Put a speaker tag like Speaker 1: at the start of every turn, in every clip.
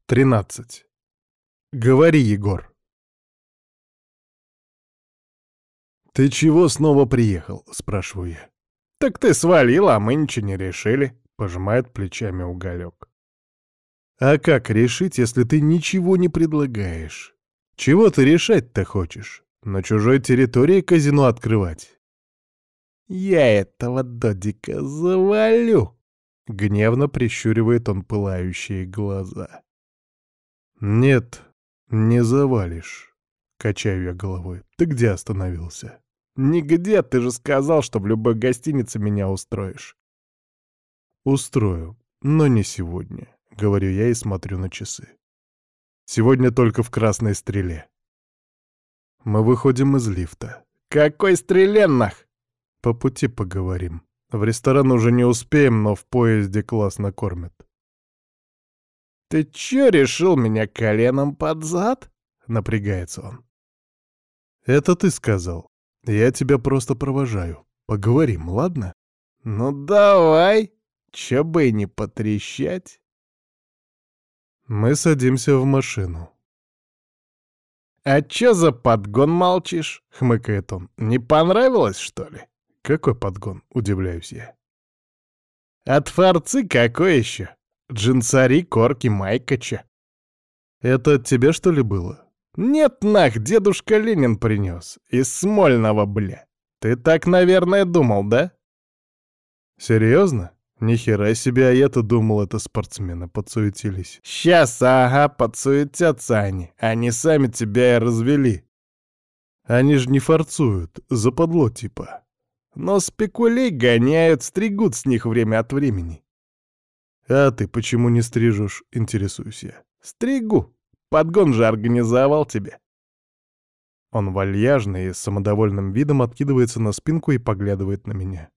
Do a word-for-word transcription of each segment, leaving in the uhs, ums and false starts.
Speaker 1: Тринадцать. Говори, Егор. «Ты чего снова приехал?» — спрашиваю я. «Так ты свалил, а мы ничего не решили», — пожимает плечами Уголек. «А как решить, если ты ничего не предлагаешь? Чего ты решать-то хочешь? На чужой территории казино открывать?» «Я этого додика завалю!» — гневно прищуривает он пылающие глаза. «Нет, не завалишь», — качаю я головой. «Ты где остановился?» «Нигде, ты же сказал, что в любой гостинице меня устроишь». «Устрою, но не сегодня», — говорю я и смотрю на часы. «Сегодня только в Красной Стреле». Мы выходим из лифта. «Какой Стреле, нах?» «По пути поговорим. В ресторан уже не успеем, но в поезде классно кормят». «Ты чё, решил меня коленом под зад?» — напрягается он. «Это ты сказал. Я тебя просто провожаю. Поговорим, ладно?» «Ну давай, чё бы и не потрещать». Мы садимся в машину. «А чё за подгон молчишь?» — хмыкает он. «Не понравилось, что ли?» «Какой подгон?» — удивляюсь я. «От форцы какой еще? Джинсари, корки, майкача». «Это от тебя, что ли, было?» «Нет, нах, дедушка Ленин принес. Из Смольного, бля. Ты так, наверное, думал, да?» «Серьезно? Ни хера себе, а я-то думал, это спортсмены подсуетились». «Сейчас, ага, подсуетятся они. Они сами тебя и развели». «Они же не форцуют, западло типа». «Но спекулей гоняют, стригут с них время от времени». «А ты почему не стрижешь?» — интересуюсь я. «Стригу. Подгон же организовал тебе». Он вальяжный и с самодовольным видом откидывается на спинку и поглядывает на меня.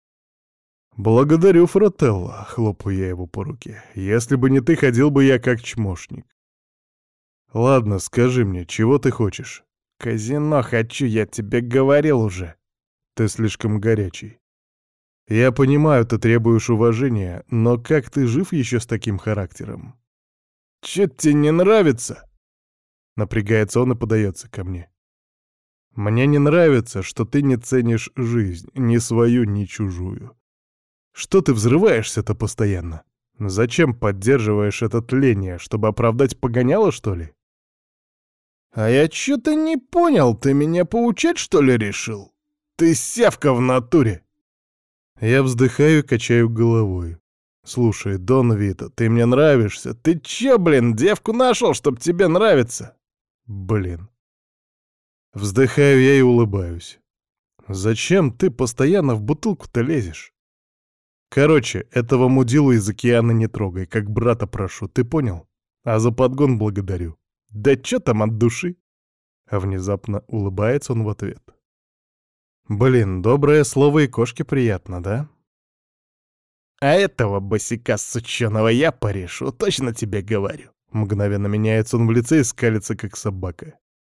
Speaker 1: «Благодарю, фрателло», — хлопаю я его по руке. «Если бы не ты, ходил бы я как чмошник». «Ладно, скажи мне, чего ты хочешь?» «Казино хочу, я тебе говорил уже». «Ты слишком горячий». «Я понимаю, ты требуешь уважения, но как ты жив еще с таким характером?» «Чё тебе не нравится?» Напрягается он и подается ко мне. «Мне не нравится, что ты не ценишь жизнь, ни свою, ни чужую. Что ты взрываешься-то постоянно? Зачем поддерживаешь это тление, чтобы оправдать погоняло, что ли?» «А я чё-то не понял, ты меня поучать, что ли, решил? Ты сявка в натуре!» Я вздыхаю и качаю головой. «Слушай, Дон Вито, ты мне нравишься. Ты чё, блин, девку нашел, чтоб тебе нравиться?» «Блин». Вздыхаю я и улыбаюсь. «Зачем ты постоянно в бутылку-то лезешь? Короче, этого мудилу из океана не трогай, как брата прошу, ты понял? А за подгон благодарю. Да чё там от души?» А внезапно улыбается он в ответ. «Блин, доброе слово и кошке приятно, да?» «А этого босика сученого я порешу, точно тебе говорю». Мгновенно меняется он в лице и скалится, как собака.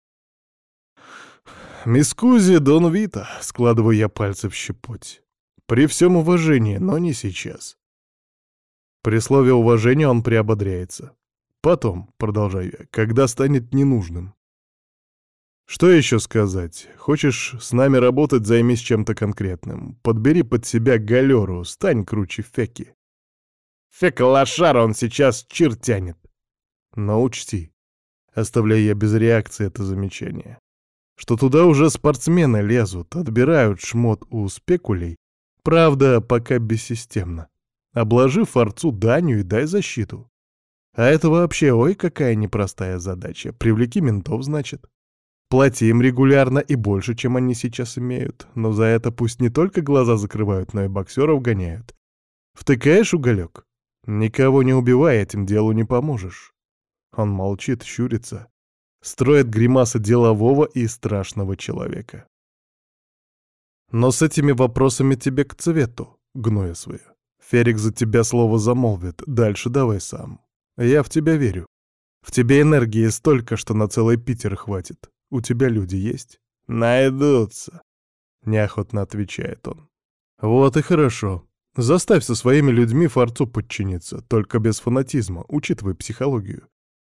Speaker 1: «Мискузи, Дон Вито», — складываю я пальцы в щепоть. «При всем уважении, но не сейчас». При слове уважения он приободряется. «Потом», — продолжаю я, — «когда станет ненужным». «Что еще сказать? Хочешь с нами работать, займись чем-то конкретным. Подбери под себя галеру, стань круче Феки». «Фека лошара, он сейчас чир тянет». «Но учти», — оставляю я без реакции это замечание, что туда уже спортсмены лезут, отбирают шмот у спекулей, правда, пока бессистемно. Обложи форцу данью и дай защиту. А это вообще, ой, какая непростая задача. Привлеки ментов, значит. Плати им регулярно и больше, чем они сейчас имеют. Но за это пусть не только глаза закрывают, но и боксеров гоняют. Втыкаешь, Уголек? Никого не убивай, этим делу не поможешь. Он молчит, щурится, строит гримасы делового и страшного человека. Но с этими вопросами тебе к цвету, гноя свою. Ферик за тебя слово замолвит, дальше давай сам. Я в тебя верю. В тебе энергии столько, что на целый Питер хватит. У тебя люди есть? Найдутся, неохотно отвечает он. Вот и хорошо. Заставь со своими людьми форцу подчиниться, только без фанатизма, учитывай психологию.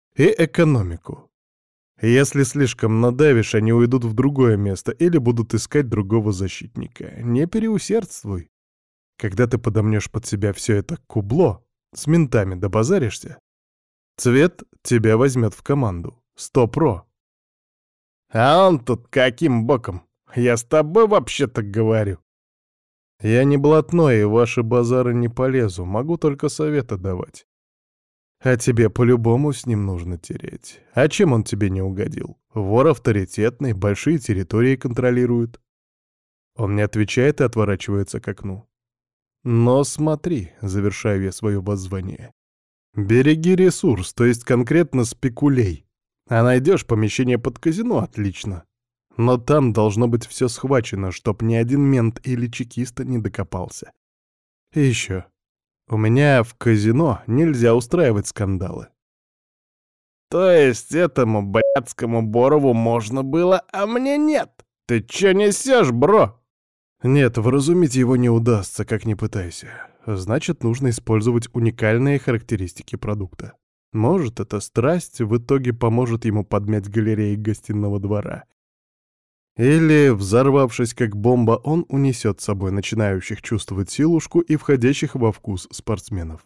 Speaker 1: и экономику. Если слишком надавишь, они уйдут в другое место или будут искать другого защитника. Не переусердствуй. Когда ты подомнешь под себя все это кубло, с ментами добазаришься, Цвет тебя возьмет в команду. Сто про. А он тут каким боком? Я с тобой вообще-то говорю. Я не блатной, и в ваши базары не полезу, могу только советы давать. А тебе по-любому с ним нужно тереть. А чем он тебе не угодил? Вор авторитетный, большие территории контролирует. Он не отвечает и отворачивается к окну. Но смотри, завершаю я свое воззвание. Береги ресурс, то есть конкретно спекулей. А найдешь помещение под казино — отлично. Но там должно быть все схвачено, чтоб ни один мент или чекиста не докопался. И еще. У меня в казино нельзя устраивать скандалы. То есть этому блядскому Борову можно было, а мне нет? Ты че несешь, бро? Нет, вразумить его не удастся, как ни пытайся. Значит, нужно использовать уникальные характеристики продукта. Может, эта страсть в итоге поможет ему подмять галереи гостиного двора. Или, взорвавшись как бомба, он унесет с собой начинающих чувствовать силушку и входящих во вкус спортсменов.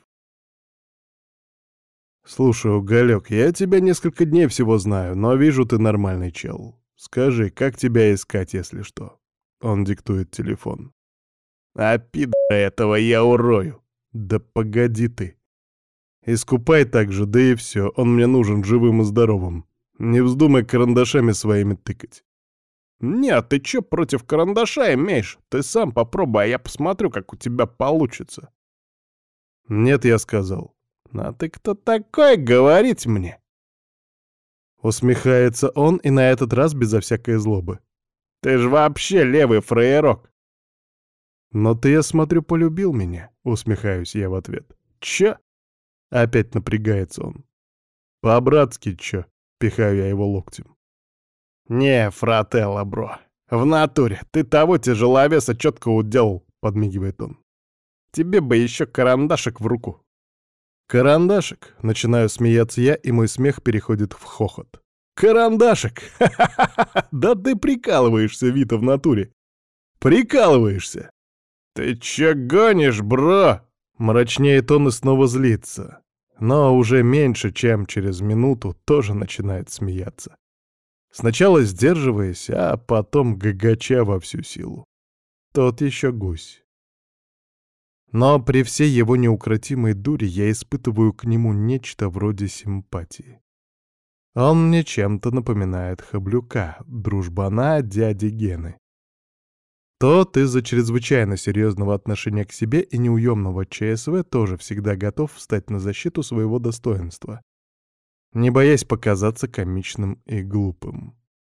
Speaker 1: «Слушай, Уголек, я тебя несколько дней всего знаю, но вижу, ты нормальный чел. Скажи, как тебя искать, если что?» Он диктует телефон. «А пидора этого я урою!» «Да погоди ты!» «Искупай так же, да и все, он мне нужен живым и здоровым. Не вздумай карандашами своими тыкать». «Нет, ты чё против карандаша имеешь? Ты сам попробуй, а я посмотрю, как у тебя получится». «Нет, я сказал». «А ты кто такой, говорить мне?» Усмехается он, и на этот раз безо всякой злобы. «Ты ж вообще левый фраерок». «Но ты, я смотрю, полюбил меня», — усмехаюсь я в ответ. «Чё?» — опять напрягается он. «По-братски чё?» — пихаю я его локтем. «Не, фрателло, бро. В натуре. Ты того тяжеловеса четко уделал», — подмигивает он. «Тебе бы еще карандашик в руку». «Карандашик?» — начинаю смеяться я, и мой смех переходит в хохот. «Карандашик! Ха-ха-ха! Да ты прикалываешься, Вита, в натуре! Прикалываешься!» «Ты чё гонишь, бро?» Мрачнеет он и снова злится. Но уже меньше, чем через минуту, тоже начинает смеяться. Сначала сдерживаясь, а потом гагача во всю силу. Тот еще гусь. Но при всей его неукротимой дуре я испытываю к нему нечто вроде симпатии. Он мне чем-то напоминает Хаблюка, дружбана дяди Гены. Тот из-за чрезвычайно серьезного отношения к себе и неуемного ЧСВ тоже всегда готов встать на защиту своего достоинства, не боясь показаться комичным и глупым.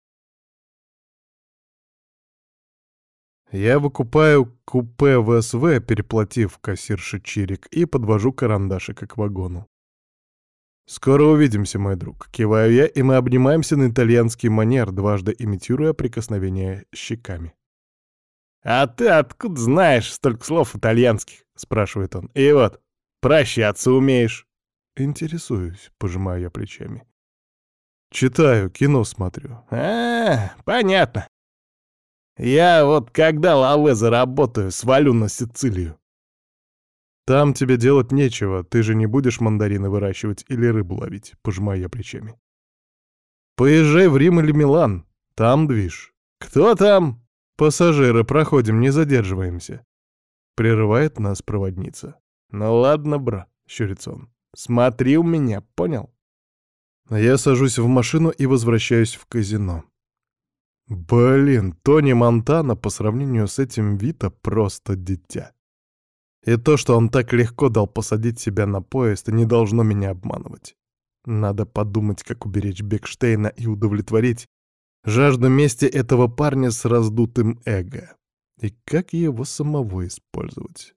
Speaker 1: Я выкупаю купе в СВ, переплатив кассирше чирик, и подвожу карандашика к вагону. «Скоро увидимся, мой друг», — киваю я, и мы обнимаемся на итальянский манер, дважды имитируя прикосновение щеками. «А ты откуда знаешь столько слов итальянских?» — спрашивает он. «И вот, прощаться умеешь?» «Интересуюсь», — пожимаю я плечами. «Читаю, кино смотрю». «А, понятно. Я вот когда лаве заработаю, свалю на Сицилию». «Там тебе делать нечего, ты же не будешь мандарины выращивать или рыбу ловить», — пожимаю я плечами. «Поезжай в Рим или Милан, там движ». «Кто там?» «Пассажиры, проходим, не задерживаемся», — прерывает нас проводница. «Ну ладно, бро», — щурится он, — «смотри у меня, понял?» Я сажусь в машину и возвращаюсь в казино. Блин, Тони Монтана по сравнению с этим Вита просто дитя. И то, что он так легко дал посадить себя на поезд, не должно меня обманывать. Надо подумать, как уберечь Бекштейна и удовлетворить жажду мести этого парня с раздутым эго. И как его самого использовать?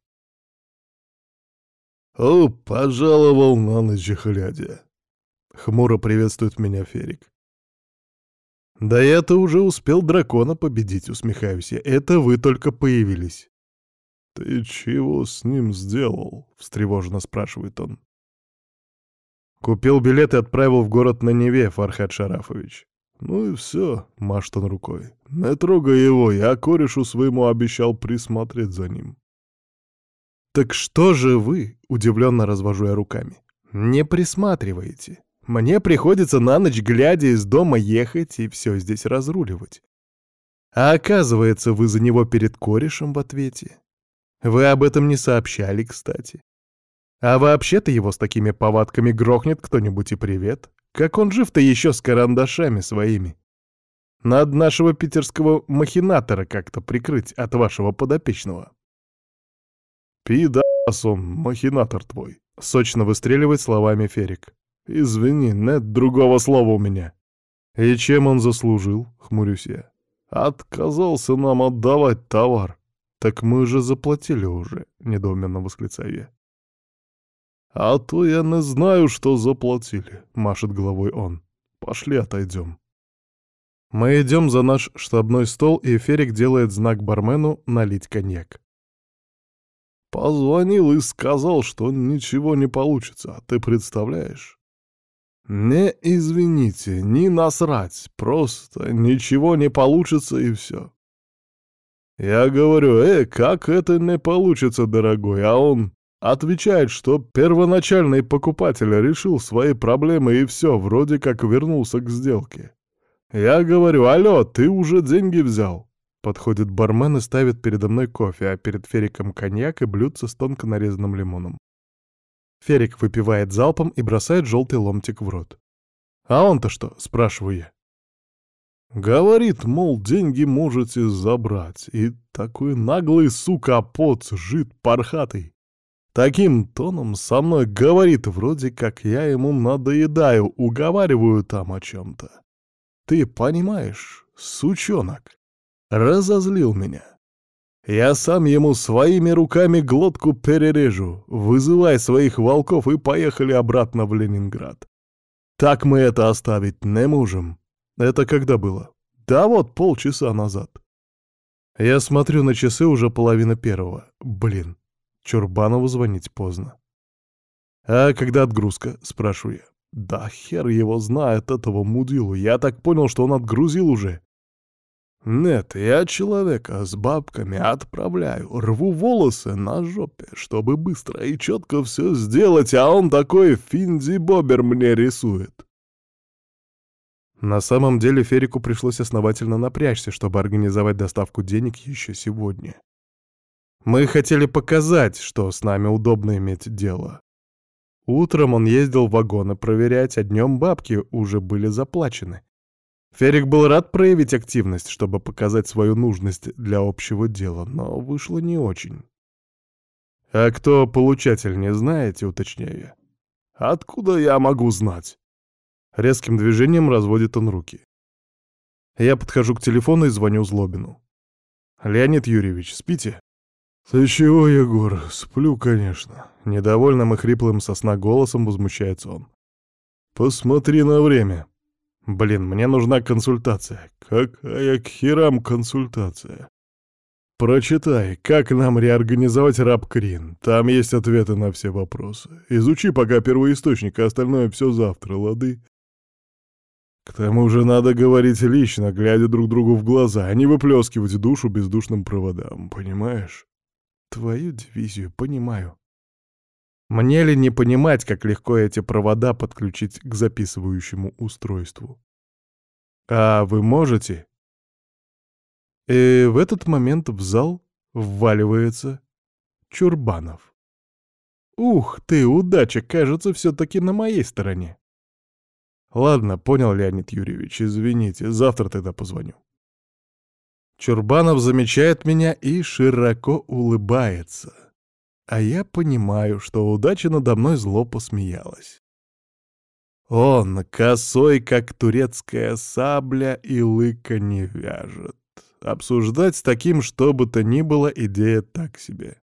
Speaker 1: «О, пожаловал на ночь глядя!» — хмуро приветствует меня Ферик. «Да я-то уже успел дракона победить», — усмехаюсь я. «Это вы только появились». «Ты чего с ним сделал?» — встревоженно спрашивает он. Купил билет и отправил в город на Неве, Фархад Шарафович. Ну и все, машет он рукой. Не трогай его, я корешу своему обещал присмотреть за ним. Так что же вы, удивленно развожу я руками, не присматриваете? Мне приходится на ночь глядя из дома ехать и все здесь разруливать. А оказывается, вы за него перед корешем в ответе. Вы об этом не сообщали, кстати. А вообще-то его с такими повадками грохнет кто-нибудь и привет. Как он жив-то еще с карандашами своими? Надо нашего питерского махинатора как-то прикрыть от вашего подопечного. Пидас он, махинатор твой, сочно выстреливает словами Ферик. Извини, нет другого слова у меня. И чем он заслужил, хмурюсь я. Отказался нам отдавать товар. Так мы же заплатили уже, недоуменно восклицаю я. «А то я не знаю, что заплатили», — машет головой он. «Пошли отойдем». Мы идем за наш штабной стол, и Ферик делает знак бармену налить коньяк. «Позвонил и сказал, что ничего не получится, ты представляешь?» «Не извините, не насрать, просто ничего не получится и все». Я говорю, «Э, как это не получится, дорогой?» А он... Отвечает, что первоначальный покупатель решил свои проблемы и все, вроде как вернулся к сделке. Я говорю, алло, ты уже деньги взял? Подходит бармен и ставит передо мной кофе, а перед Фериком коньяк и блюдце с тонко нарезанным лимоном. Ферик выпивает залпом и бросает желтый ломтик в рот. «А он-то что?» — спрашиваю я. Говорит, мол, деньги можете забрать. И такой наглый сука поц, жид пархатый. Таким тоном со мной говорит, вроде как я ему надоедаю, уговариваю там о чем-то. Ты понимаешь, сучонок, разозлил меня. Я сам ему своими руками глотку перережу, вызывай своих волков и поехали обратно в Ленинград. Так мы это оставить не можем. Это когда было? Да вот полчаса назад. Я смотрю на часы, уже половина первого. Блин. Чурбанову звонить поздно. «А когда отгрузка?» — спрашиваю я. «Да хер его знает, этого мудилу. Я так понял, что он отгрузил уже». «Нет, я человека с бабками отправляю, рву волосы на жопе, чтобы быстро и четко все сделать, а он такой финди-бобер мне рисует». На самом деле Ферику пришлось основательно напрячься, чтобы организовать доставку денег еще сегодня. Мы хотели показать, что с нами удобно иметь дело. Утром он ездил вагоны проверять, а днем бабки уже были заплачены. Ферик был рад проявить активность, чтобы показать свою нужность для общего дела, но вышло не очень. «А кто получатель, не знаете?» — уточняю я. «Откуда я могу знать?» Резким движением разводит он руки. Я подхожу к телефону и звоню Злобину. «Леонид Юрьевич, спите?» «Ты чего, Егор? Сплю, конечно». Недовольным и хриплым со сна голосом возмущается он. «Посмотри на время». «Блин, мне нужна консультация». «Какая к херам консультация?» «Прочитай, как нам реорганизовать Рабкрин. Там есть ответы на все вопросы. Изучи пока первоисточник, а остальное все завтра, лады?» К тому же надо говорить лично, глядя друг другу в глаза, а не выплескивать душу бездушным проводам, понимаешь? Твою дивизию понимаю. Мне ли не понимать, как легко эти провода подключить к записывающему устройству? А вы можете? И в этот момент в зал вваливается Чурбанов. Ух ты, удача, кажется, все-таки на моей стороне. Ладно, понял, Леонид Юрьевич, извините, завтра тогда позвоню. Чурбанов замечает меня и широко улыбается. А я понимаю, что удача надо мной зло посмеялась. Он косой, как турецкая сабля, и лыка не вяжет. Обсуждать с таким что бы то ни было идея так себе.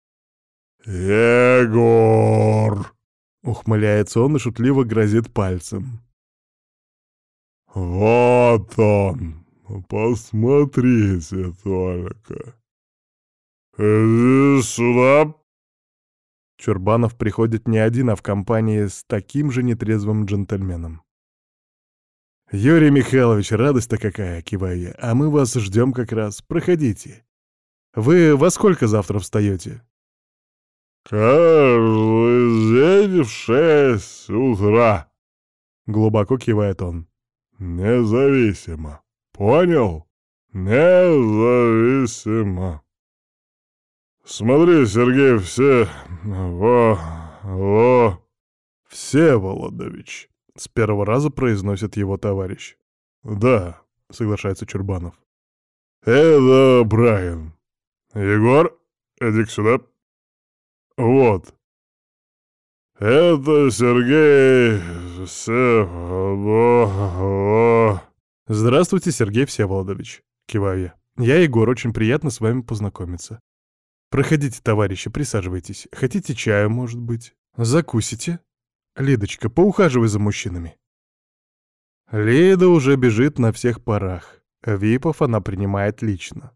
Speaker 1: «Егор!» — ухмыляется он и шутливо грозит пальцем. «Вот он! Посмотрите только! Иди сюда!» Чурбанов приходит не один, а в компании с таким же нетрезвым джентльменом. «Юрий Михайлович, радость-то какая!» — киваю я. «А мы вас ждем как раз. Проходите. Вы во сколько завтра встаете?» «Каждый день в шесть утра», — глубоко кивает он. «Независимо. Понял? Независимо. Смотри, Сергей, все... во... во... Всеволодович», — с первого раза произносит его товарищ. «Да», — соглашается Чурбанов. «Это Брайан. Егор, иди-ка сюда. Вот. Это Сергей Всеволодович». «Здравствуйте, Сергей Всеволодович», — киваю я. «Я Егор, очень приятно с вами познакомиться. Проходите, товарищи, присаживайтесь. Хотите чаю, может быть? Закусите? Лидочка, поухаживай за мужчинами». Лида уже бежит на всех парах. Випов она принимает лично.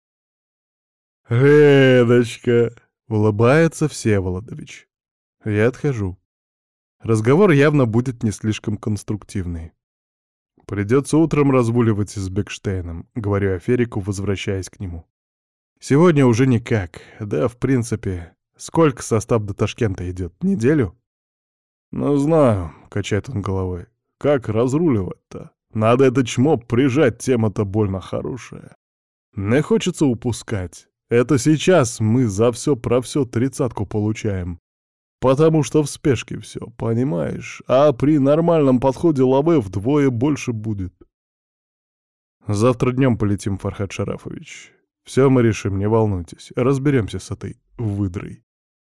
Speaker 1: «Лидочка!» — улыбается Всеволодович. Я отхожу. Разговор явно будет не слишком конструктивный. «Придется утром разгуливать с Бекштейном», — говорю Аферику, возвращаясь к нему. «Сегодня уже никак. Да, в принципе, сколько состав до Ташкента идет? Неделю?» «Ну, знаю», — качает он головой. «Как разруливать-то? Надо это чмо прижать, тема-то больно хорошая. Не хочется упускать. Это сейчас мы за все про все тридцатку получаем. Потому что в спешке все, понимаешь? А при нормальном подходе лавы вдвое больше будет». «Завтра днем полетим, Фархад Шарафович. Все мы решим, не волнуйтесь. Разберемся с этой выдрой».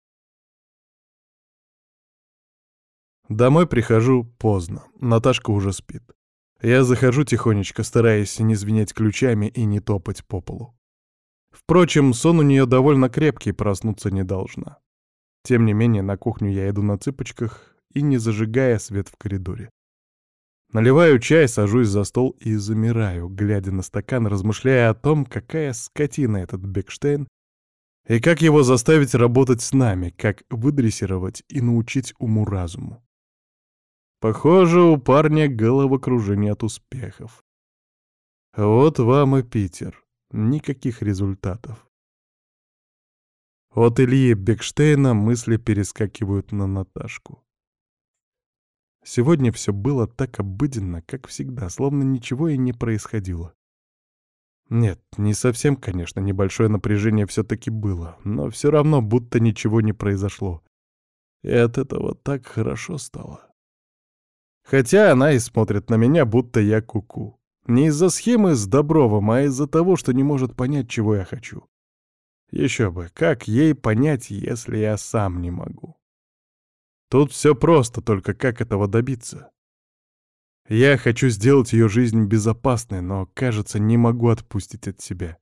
Speaker 1: Домой прихожу поздно. Наташка уже спит. Я захожу тихонечко, стараясь не звенеть ключами и не топать по полу. Впрочем, сон у нее довольно крепкий, проснуться не должна. Тем не менее, на кухню я иду на цыпочках и, не зажигая свет в коридоре. Наливаю чай, сажусь за стол и замираю, глядя на стакан, размышляя о том, какая скотина этот Бекштейн, и как его заставить работать с нами, как выдрессировать и научить уму-разуму. Похоже, у парня головокружение от успехов. Вот вам и Питер. Никаких результатов. От Ильи Бекштейна мысли перескакивают на Наташку. Сегодня все было так обыденно, как всегда, словно ничего и не происходило. Нет, не совсем, конечно, небольшое напряжение все-таки было, но все равно будто ничего не произошло. И от этого так хорошо стало. Хотя она и смотрит на меня, будто я куку. Не из-за схемы с Добровым, а из-за того, что не может понять, чего я хочу. Еще бы, как ей понять, если я сам не могу? Тут все просто, только как этого добиться? Я хочу сделать ее жизнь безопасной, но, кажется, не могу отпустить от себя.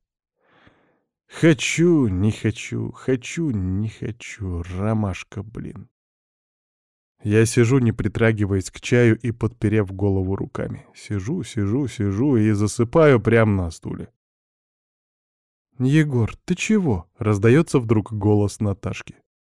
Speaker 1: Хочу, не хочу, хочу, не хочу, ромашка, блин. Я сижу, не притрагиваясь к чаю и подперев голову руками. Сижу, сижу, сижу и засыпаю прямо на стуле. «Егор, ты чего?» — раздается вдруг голос Наташки.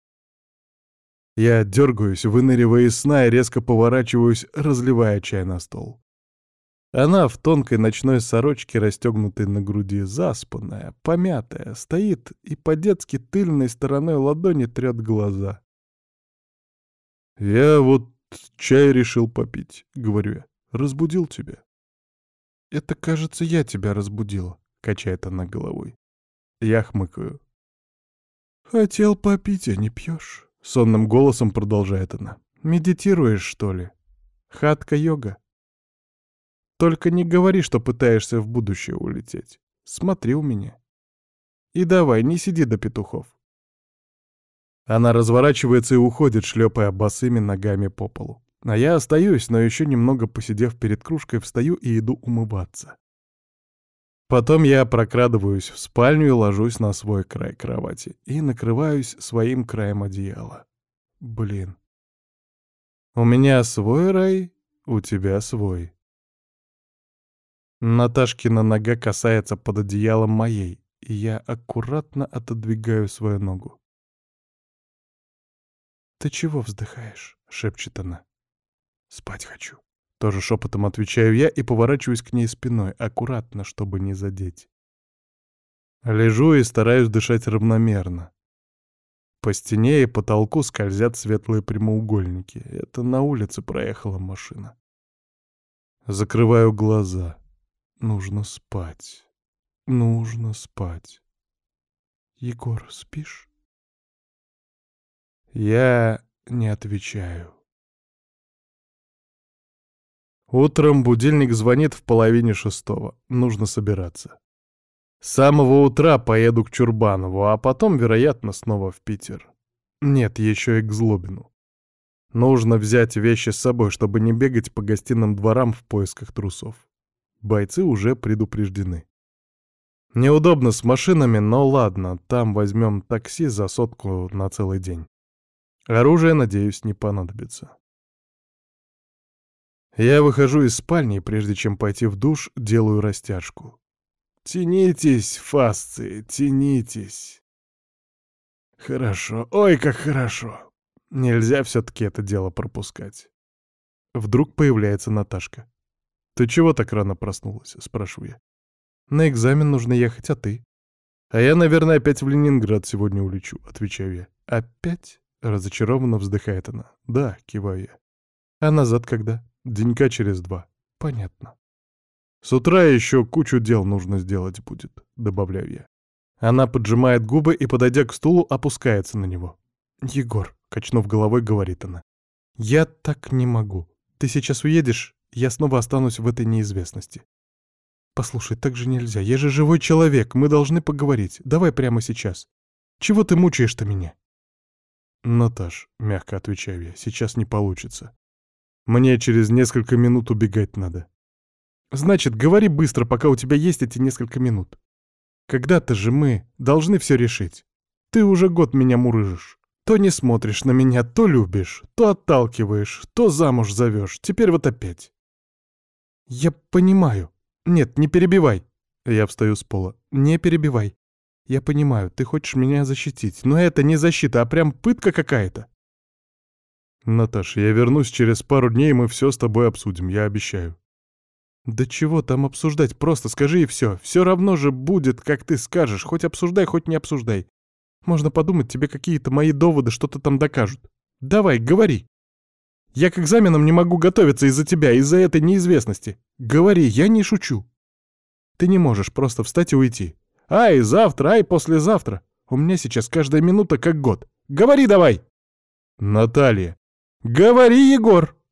Speaker 1: Я дергаюсь, выныривая из сна и резко поворачиваюсь, разливая чай на стол. Она в тонкой ночной сорочке, расстегнутой на груди, заспанная, помятая, стоит и по-детски тыльной стороной ладони трет глаза. «Я вот чай решил попить», — говорю я. «Разбудил тебя?» «Это, кажется, я тебя разбудила», — качает она головой. Я хмыкаю. «Хотел попить, а не пьешь», — сонным голосом продолжает она. «Медитируешь, что ли? Хатха-йога? Только не говори, что пытаешься в будущее улететь. Смотри у меня. И давай, не сиди до петухов». Она разворачивается и уходит, шлепая босыми ногами по полу. А я остаюсь, но еще немного посидев перед кружкой, встаю и иду умываться. Потом я прокрадываюсь в спальню и ложусь на свой край кровати и накрываюсь своим краем одеяла. Блин. У меня свой рай, у тебя свой. Наташкина нога касается под одеялом моей, и я аккуратно отодвигаю свою ногу. «Ты чего вздыхаешь?» — шепчет она. «Спать хочу». Тоже шепотом отвечаю я и поворачиваюсь к ней спиной, аккуратно, чтобы не задеть. Лежу и стараюсь дышать равномерно. По стене и потолку скользят светлые прямоугольники. Это на улице проехала машина. Закрываю глаза. Нужно спать. Нужно спать. «Егор, спишь?» Я не отвечаю. Утром будильник звонит в половине шестого. Нужно собираться. С самого утра поеду к Чурбанову, а потом, вероятно, снова в Питер. Нет, еще и к Злобину. Нужно взять вещи с собой, чтобы не бегать по гостиным дворам в поисках трусов. Бойцы уже предупреждены. Неудобно с машинами, но ладно, там возьмем такси за сотку на целый день. Оружие, надеюсь, не понадобится. Я выхожу из спальни, и прежде чем пойти в душ, делаю растяжку. Тянитесь, фасции, тянитесь. Хорошо, ой, как хорошо. Нельзя все-таки это дело пропускать. Вдруг появляется Наташка. «Ты чего так рано проснулась?» — спрашиваю я. «На экзамен нужно ехать, а ты?» «А я, наверное, опять в Ленинград сегодня улечу», — отвечаю я. «Опять?» — разочарованно вздыхает она. «Да», — киваю я. «А назад когда?» «Денька через два». «Понятно». «С утра еще кучу дел нужно сделать будет», — добавляю я. Она поджимает губы и, подойдя к стулу, опускается на него. «Егор», — качнув головой, говорит она, — «я так не могу. Ты сейчас уедешь, я снова останусь в этой неизвестности. Послушай, так же нельзя. Я же живой человек, мы должны поговорить. Давай прямо сейчас. Чего ты мучаешь-то меня?» «Наташ», — мягко отвечаю я, — «сейчас не получится. Мне через несколько минут убегать надо». «Значит, говори быстро, пока у тебя есть эти несколько минут. Когда-то же мы должны все решить. Ты уже год меня мурыжишь. То не смотришь на меня, то любишь, то отталкиваешь, то замуж зовешь. Теперь вот опять». «Я понимаю. Нет, не перебивай». Я встаю с пола. «Не перебивай. Я понимаю, ты хочешь меня защитить, но это не защита, а прям пытка какая-то». «Наташ, я вернусь через пару дней, и мы все с тобой обсудим, я обещаю». «Да чего там обсуждать? Просто скажи и все. Все равно же будет, как ты скажешь. Хоть обсуждай, хоть не обсуждай. Можно подумать, тебе какие-то мои доводы что-то там докажут. Давай, говори. Я к экзаменам не могу готовиться из-за тебя, из-за этой неизвестности. Говори, я не шучу. Ты не можешь просто встать и уйти. Ай, завтра, ай, послезавтра. У меня сейчас каждая минута как год. Говори давай!» «Наталья!» «Говори, Егор!»